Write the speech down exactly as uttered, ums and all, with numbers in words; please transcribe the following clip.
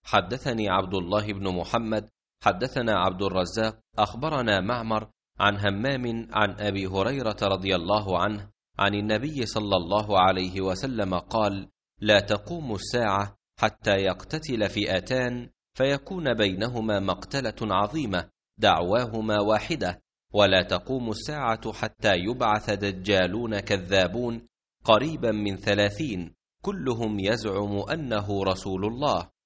حدثني عبد الله بن محمد حدثنا عبد الرزاق أخبرنا معمر عن همام عن أبي هريرة رضي الله عنه عن النبي صلى الله عليه وسلم قال: لا تقوم الساعة حتى يقتتل فئتان فيكون بينهما مقتلة عظيمة دعواهما واحدة، ولا تقوم الساعة حتى يبعث دجالون كذابون قريبا من ثلاثين كلهم يزعم أنه رسول الله،